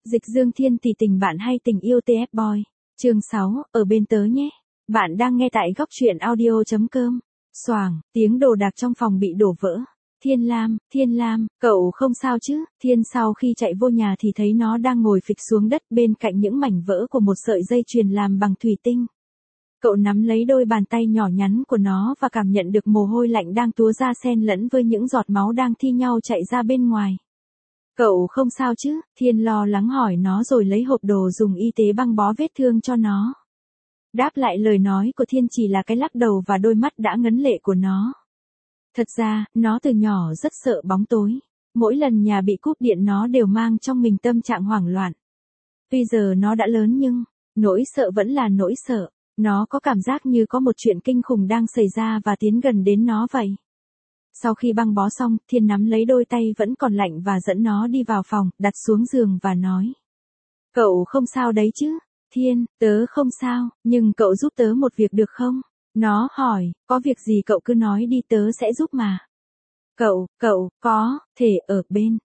Dịch Dương Thiên tỷ tình bạn hay tình yêu TF Boy. Chương 6, ở bên tớ nhé. Bạn đang nghe tại góc truyện audio.com. Xoàng, tiếng đồ đạc trong phòng bị đổ vỡ. Thiên Lam, cậu không sao chứ? Thiên sau khi chạy vô nhà thì thấy nó đang ngồi phịch xuống đất bên cạnh những mảnh vỡ của một sợi dây chuyền làm bằng thủy tinh. Cậu nắm lấy đôi bàn tay nhỏ nhắn của nó và cảm nhận được mồ hôi lạnh đang túa ra xen lẫn với những giọt máu đang thi nhau chạy ra bên ngoài. Cậu không sao chứ? Thiên lo lắng hỏi nó rồi lấy hộp đồ dùng y tế băng bó vết thương cho nó. Đáp lại lời nói của Thiên chỉ là cái lắc đầu và đôi mắt đã ngấn lệ của nó. Thật ra, nó từ nhỏ rất sợ bóng tối. Mỗi lần nhà bị cúp điện nó đều mang trong mình tâm trạng hoảng loạn. Tuy giờ nó đã lớn nhưng, nỗi sợ vẫn là nỗi sợ. Nó có cảm giác như có một chuyện kinh khủng đang xảy ra và tiến gần đến nó vậy. Sau khi băng bó xong, Thiên nắm lấy đôi tay vẫn còn lạnh và dẫn nó đi vào phòng, đặt xuống giường và nói. Cậu không sao đấy chứ? Thiên, tớ không sao, nhưng cậu giúp tớ một việc được không? Nó hỏi, có việc gì cậu cứ nói đi tớ sẽ giúp mà. Cậu, có thể ở bên.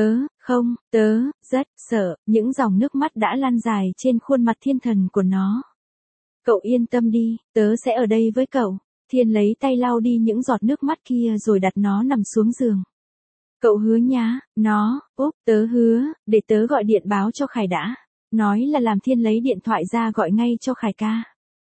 Tớ rất sợ, những dòng nước mắt đã lan dài trên khuôn mặt thiên thần của nó. Cậu yên tâm đi, tớ sẽ ở đây với cậu. Thiên lấy tay lau đi những giọt nước mắt kia rồi đặt nó nằm xuống giường. Cậu hứa nhá, tớ hứa, để tớ gọi điện báo cho Khải đã. Nói là làm Thiên lấy điện thoại ra gọi ngay cho Khải ca.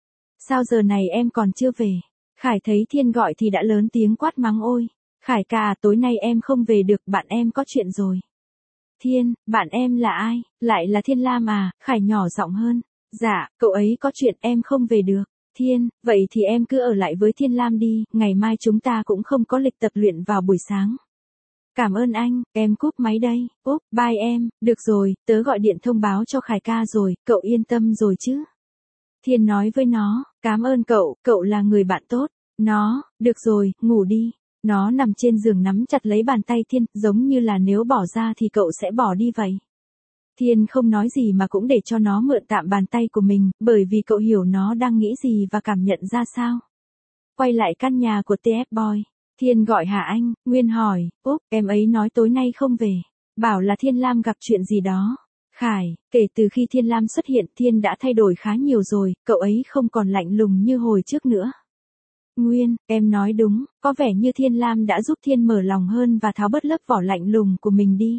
Sao giờ này em còn chưa về? Khải thấy Thiên gọi thì đã lớn tiếng quát mắng ôi. Khải ca, tối nay em không về được, bạn em có chuyện rồi. Thiên, bạn em là ai? Lại là Thiên Lam à? Khải nhỏ giọng hơn. Dạ, cậu ấy có chuyện em không về được. Thiên, vậy thì em cứ ở lại với Thiên Lam đi, ngày mai chúng ta cũng không có lịch tập luyện vào buổi sáng. Cảm ơn anh, em cúp máy đây. Bye em, được rồi, tớ gọi điện thông báo cho Khải ca rồi, cậu yên tâm rồi chứ? Thiên nói với nó, cảm ơn cậu là người bạn tốt. Nó, được rồi, ngủ đi. Nó nằm trên giường nắm chặt lấy bàn tay Thiên, giống như là nếu bỏ ra thì cậu sẽ bỏ đi vậy. Thiên không nói gì mà cũng để cho nó mượn tạm bàn tay của mình, bởi vì cậu hiểu nó đang nghĩ gì và cảm nhận ra sao. Quay lại căn nhà của TF Boy. Thiên gọi Hà Anh, Nguyên hỏi, em ấy nói tối nay không về. Bảo là Thiên Lam gặp chuyện gì đó. Khải, kể từ khi Thiên Lam xuất hiện Thiên đã thay đổi khá nhiều rồi, cậu ấy không còn lạnh lùng như hồi trước nữa. Nguyên, em nói đúng, có vẻ như Thiên Lam đã giúp Thiên mở lòng hơn và tháo bớt lớp vỏ lạnh lùng của mình đi.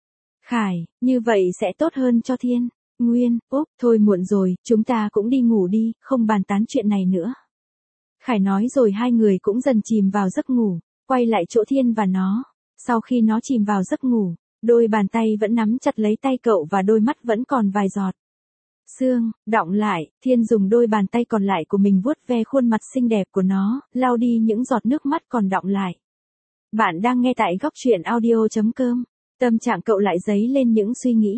Khải, như vậy sẽ tốt hơn cho Thiên. Nguyên, thôi muộn rồi, chúng ta cũng đi ngủ đi, không bàn tán chuyện này nữa. Khải nói rồi hai người cũng dần chìm vào giấc ngủ, quay lại chỗ Thiên và nó. Sau khi nó chìm vào giấc ngủ, đôi bàn tay vẫn nắm chặt lấy tay cậu và đôi mắt vẫn còn vài giọt sương đọng lại. Thiên dùng đôi bàn tay còn lại của mình vuốt ve khuôn mặt xinh đẹp của nó, lau đi những giọt nước mắt còn đọng lại. Bạn đang nghe tại góc truyện audio.com. Tâm trạng cậu lại dấy lên những suy nghĩ.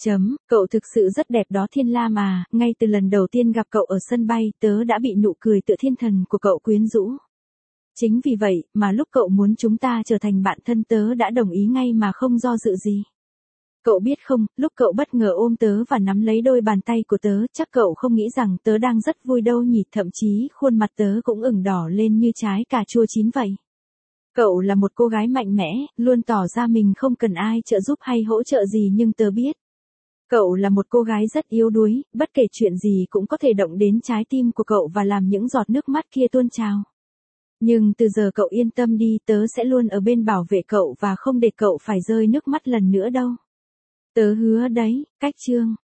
Cậu thực sự rất đẹp đó Thiên Lam à, ngay từ lần đầu tiên gặp cậu ở sân bay tớ đã bị nụ cười tựa thiên thần của cậu quyến rũ. Chính vì vậy mà lúc cậu muốn chúng ta trở thành bạn thân tớ đã đồng ý ngay mà không do dự gì. Cậu biết không, lúc cậu bất ngờ ôm tớ và nắm lấy đôi bàn tay của tớ chắc cậu không nghĩ rằng tớ đang rất vui đâu nhỉ, thậm chí khuôn mặt tớ cũng ửng đỏ lên như trái cà chua chín vậy. Cậu là một cô gái mạnh mẽ, luôn tỏ ra mình không cần ai trợ giúp hay hỗ trợ gì nhưng tớ biết. Cậu là một cô gái rất yếu đuối, bất kể chuyện gì cũng có thể động đến trái tim của cậu và làm những giọt nước mắt kia tuôn trào. Nhưng từ giờ cậu yên tâm đi, tớ sẽ luôn ở bên bảo vệ cậu và không để cậu phải rơi nước mắt lần nữa đâu. Tớ hứa đấy, cách chương.